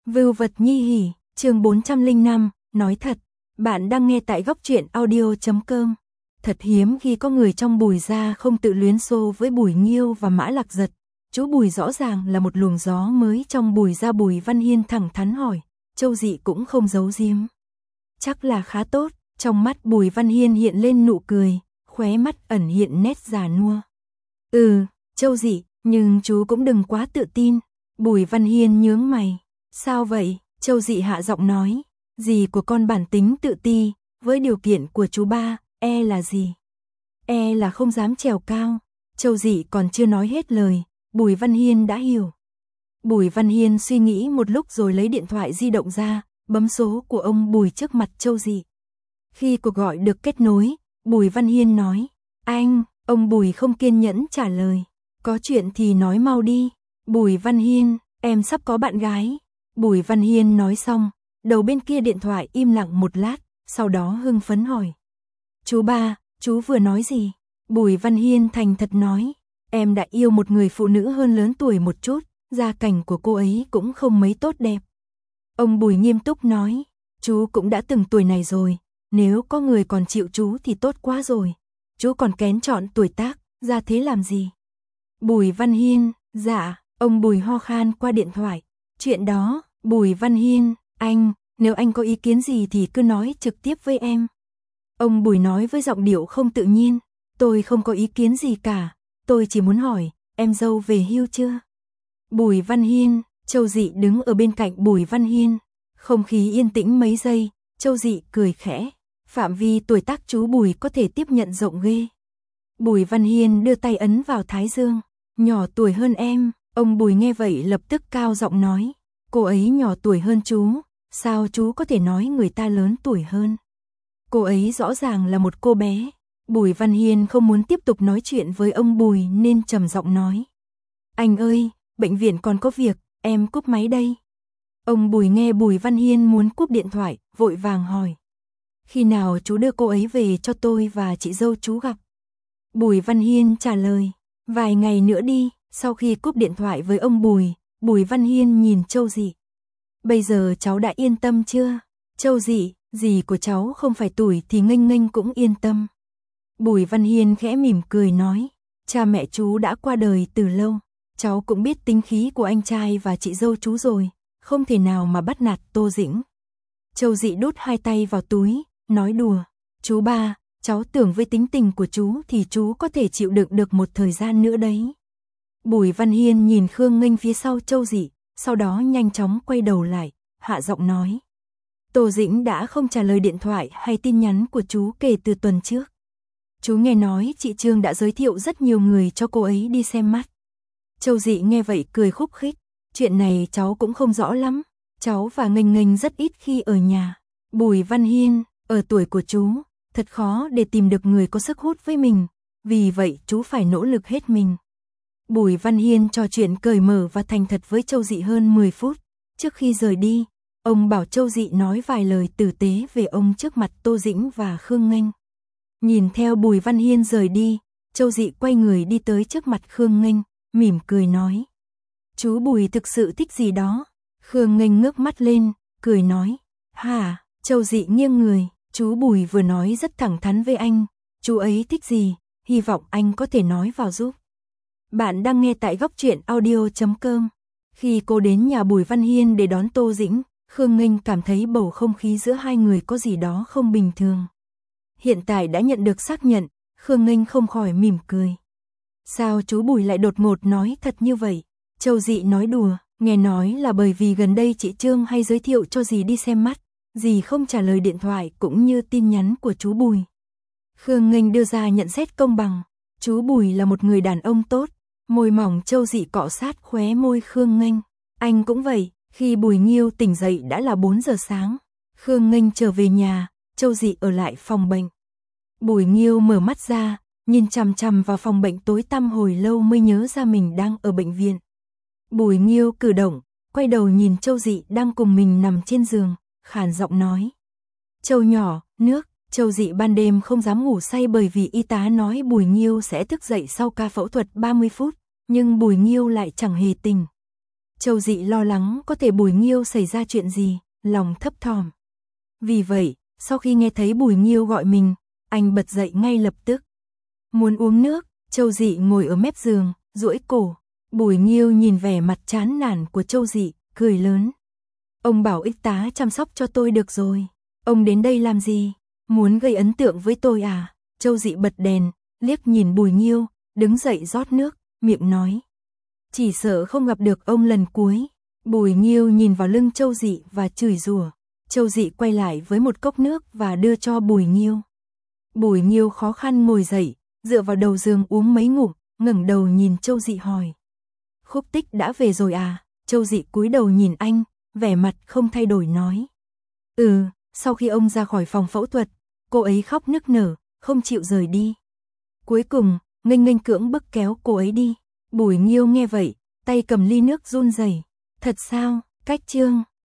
Vưu vật nhi hỉ, chương 405, nói thật. Bạn đang nghe tại góc truyện audio.com. Thật hiếm khi có người trong Bùi gia không tự luyến xô với Bùi Nghiêu và Mã Lạc Giật. Chú Bùi rõ ràng là một luồng gió mới trong Bùi gia. Bùi Văn Hiên thẳng thắn hỏi, Châu Dị cũng không giấu giếm. Chắc là khá tốt. Trong mắt Bùi Văn Hiên hiện lên nụ cười, khóe mắt ẩn hiện nét già nua. Châu Dị, nhưng chú cũng đừng quá tự tin. Bùi Văn Hiên nhướng mày. Sao vậy? Châu Dị hạ giọng nói. Dì của con bản tính tự ti, với điều kiện của chú ba, là gì? Là không dám trèo cao. Châu Dị còn chưa nói hết lời, Bùi Văn Hiên đã hiểu. Bùi Văn Hiên suy nghĩ một lúc rồi lấy điện thoại di động ra, bấm số của ông Bùi trước mặt Châu Dị. Khi cuộc gọi được kết nối, Bùi Văn Hiên nói, anh, ông Bùi không kiên nhẫn trả lời. Có chuyện thì nói mau đi. Bùi Văn Hiên, em sắp có bạn gái. Bùi Văn Hiên nói xong, đầu bên kia điện thoại im lặng một lát, sau đó hưng phấn hỏi. Chú ba, chú vừa nói gì? Bùi Văn Hiên thành thật nói, em đã yêu một người phụ nữ hơn lớn tuổi một chút, gia cảnh của cô ấy cũng không mấy tốt đẹp. Ông Bùi nghiêm túc nói, chú cũng đã từng tuổi này rồi, nếu có người còn chịu chú thì tốt quá rồi. Chú còn kén chọn tuổi tác, ra thế làm gì? Bùi Văn Hiên, dạ, ông Bùi ho khan qua điện thoại. Chuyện đó, Bùi Văn Hiên, nếu anh có ý kiến gì thì cứ nói trực tiếp với em. Ông Bùi nói với giọng điệu không tự nhiên, tôi không có ý kiến gì cả, tôi chỉ muốn hỏi, em dâu về hưu chưa? Bùi Văn Hiên, Châu Dị đứng ở bên cạnh Bùi Văn Hiên, không khí yên tĩnh mấy giây, Châu Dị cười khẽ, phạm vi tuổi tác chú Bùi có thể tiếp nhận rộng ghê. Bùi Văn Hiên đưa tay ấn vào thái dương, nhỏ tuổi hơn em. Ông Bùi nghe vậy lập tức cao giọng nói, cô ấy nhỏ tuổi hơn chú, sao chú có thể nói người ta lớn tuổi hơn? Cô ấy rõ ràng là một cô bé. Bùi Văn Hiên không muốn tiếp tục nói chuyện với ông Bùi nên trầm giọng nói. Anh ơi, bệnh viện còn có việc, em cúp máy đây. Ông Bùi nghe Bùi Văn Hiên muốn cúp điện thoại, vội vàng hỏi. Khi nào chú đưa cô ấy về cho tôi và chị dâu chú gặp? Bùi Văn Hiên trả lời, vài ngày nữa đi. Sau khi cúp điện thoại với ông Bùi, Bùi Văn Hiên nhìn Châu Dị. Bây giờ cháu đã yên tâm chưa? Châu Dị, dì của cháu không phải tuổi thì nghênh nghênh cũng yên tâm. Bùi Văn Hiên khẽ mỉm cười nói, cha mẹ chú đã qua đời từ lâu, cháu cũng biết tính khí của anh trai và chị dâu chú rồi, không thể nào mà bắt nạt Tô Dĩnh. Châu Dị đút hai tay vào túi, nói đùa, chú ba, cháu tưởng với tính tình của chú thì chú có thể chịu đựng được một thời gian nữa đấy. Bùi Văn Hiên nhìn Khương Nghênh phía sau Châu Dị, sau đó nhanh chóng quay đầu lại, hạ giọng nói. Tô Dĩnh đã không trả lời điện thoại hay tin nhắn của chú kể từ tuần trước. Chú nghe nói chị Trương đã giới thiệu rất nhiều người cho cô ấy đi xem mắt. Châu Dị nghe vậy cười khúc khích, chuyện này cháu cũng không rõ lắm, cháu và Nghênh Nghênh rất ít khi ở nhà. Bùi Văn Hiên, ở tuổi của chú, thật khó để tìm được người có sức hút với mình, vì vậy chú phải nỗ lực hết mình. Bùi Văn Hiên trò chuyện cởi mở và thành thật với Châu Dị hơn 10 phút. Trước khi rời đi, ông bảo Châu Dị nói vài lời tử tế về ông trước mặt Tô Dĩnh và Khương Nghênh. Nhìn theo Bùi Văn Hiên rời đi, Châu Dị quay người đi tới trước mặt Khương Nghênh, mỉm cười nói. Chú Bùi thực sự thích gì đó? Khương Nghênh ngước mắt lên, cười nói. Hả? Châu Dị nghiêng người, chú Bùi vừa nói rất thẳng thắn với anh. Chú ấy thích gì? Hy vọng anh có thể nói vào giúp. Bạn đang nghe tại góc truyện audio.com. Khi cô đến nhà Bùi Văn Hiên để đón Tô Dĩnh, Khương Nghênh cảm thấy bầu không khí giữa hai người có gì đó không bình thường. Hiện tại đã nhận được xác nhận, Khương Nghênh không khỏi mỉm cười. Sao chú Bùi lại đột ngột nói thật như vậy? Châu Dị nói đùa, nghe nói là bởi vì gần đây chị Trương hay giới thiệu cho dì đi xem mắt, dì không trả lời điện thoại cũng như tin nhắn của chú Bùi. Khương Nghênh đưa ra nhận xét công bằng, chú Bùi là một người đàn ông tốt. Môi mỏng Châu Dị cọ sát khóe môi Khương Nghênh. Anh cũng vậy, khi Bùi Nghiêu tỉnh dậy đã là 4 giờ sáng. Khương Nghênh trở về nhà, Châu Dị ở lại phòng bệnh. Bùi Nghiêu mở mắt ra, nhìn chằm chằm vào phòng bệnh tối tăm hồi lâu mới nhớ ra mình đang ở bệnh viện. Bùi Nghiêu cử động, quay đầu nhìn Châu Dị đang cùng mình nằm trên giường, khàn giọng nói. Châu nhỏ, nước. Châu Dị ban đêm không dám ngủ say bởi vì y tá nói Bùi Nghiêu sẽ thức dậy sau ca phẫu thuật 30 phút, nhưng Bùi Nghiêu lại chẳng hề tỉnh. Châu Dị lo lắng có thể Bùi Nghiêu xảy ra chuyện gì, lòng thấp thỏm. Vì vậy, sau khi nghe thấy Bùi Nghiêu gọi mình, anh bật dậy ngay lập tức. Muốn uống nước, Châu Dị ngồi ở mép giường, duỗi cổ. Bùi Nghiêu nhìn vẻ mặt chán nản của Châu Dị, cười lớn. Ông bảo y tá chăm sóc cho tôi được rồi. Ông đến đây làm gì? Muốn gây ấn tượng với tôi à? Châu Dị bật đèn, liếc nhìn Bùi Nghiêu, đứng dậy rót nước, miệng nói. Chỉ sợ không gặp được ông lần cuối. Bùi Nghiêu nhìn vào lưng Châu Dị và chửi rủa. Châu Dị quay lại với một cốc nước và đưa cho Bùi Nghiêu. Bùi Nghiêu khó khăn ngồi dậy, dựa vào đầu giường uống mấy ngụm, ngẩng đầu nhìn Châu Dị hỏi. Khúc Tích đã về rồi à? Châu Dị cúi đầu nhìn anh, vẻ mặt không thay đổi nói. Sau khi ông ra khỏi phòng phẫu thuật, cô ấy khóc nức nở, không chịu rời đi. Cuối cùng, nghênh cưỡng bức kéo cô ấy đi. Bùi Nghiêu nghe vậy, tay cầm ly nước run rẩy. Thật sao? Cách chương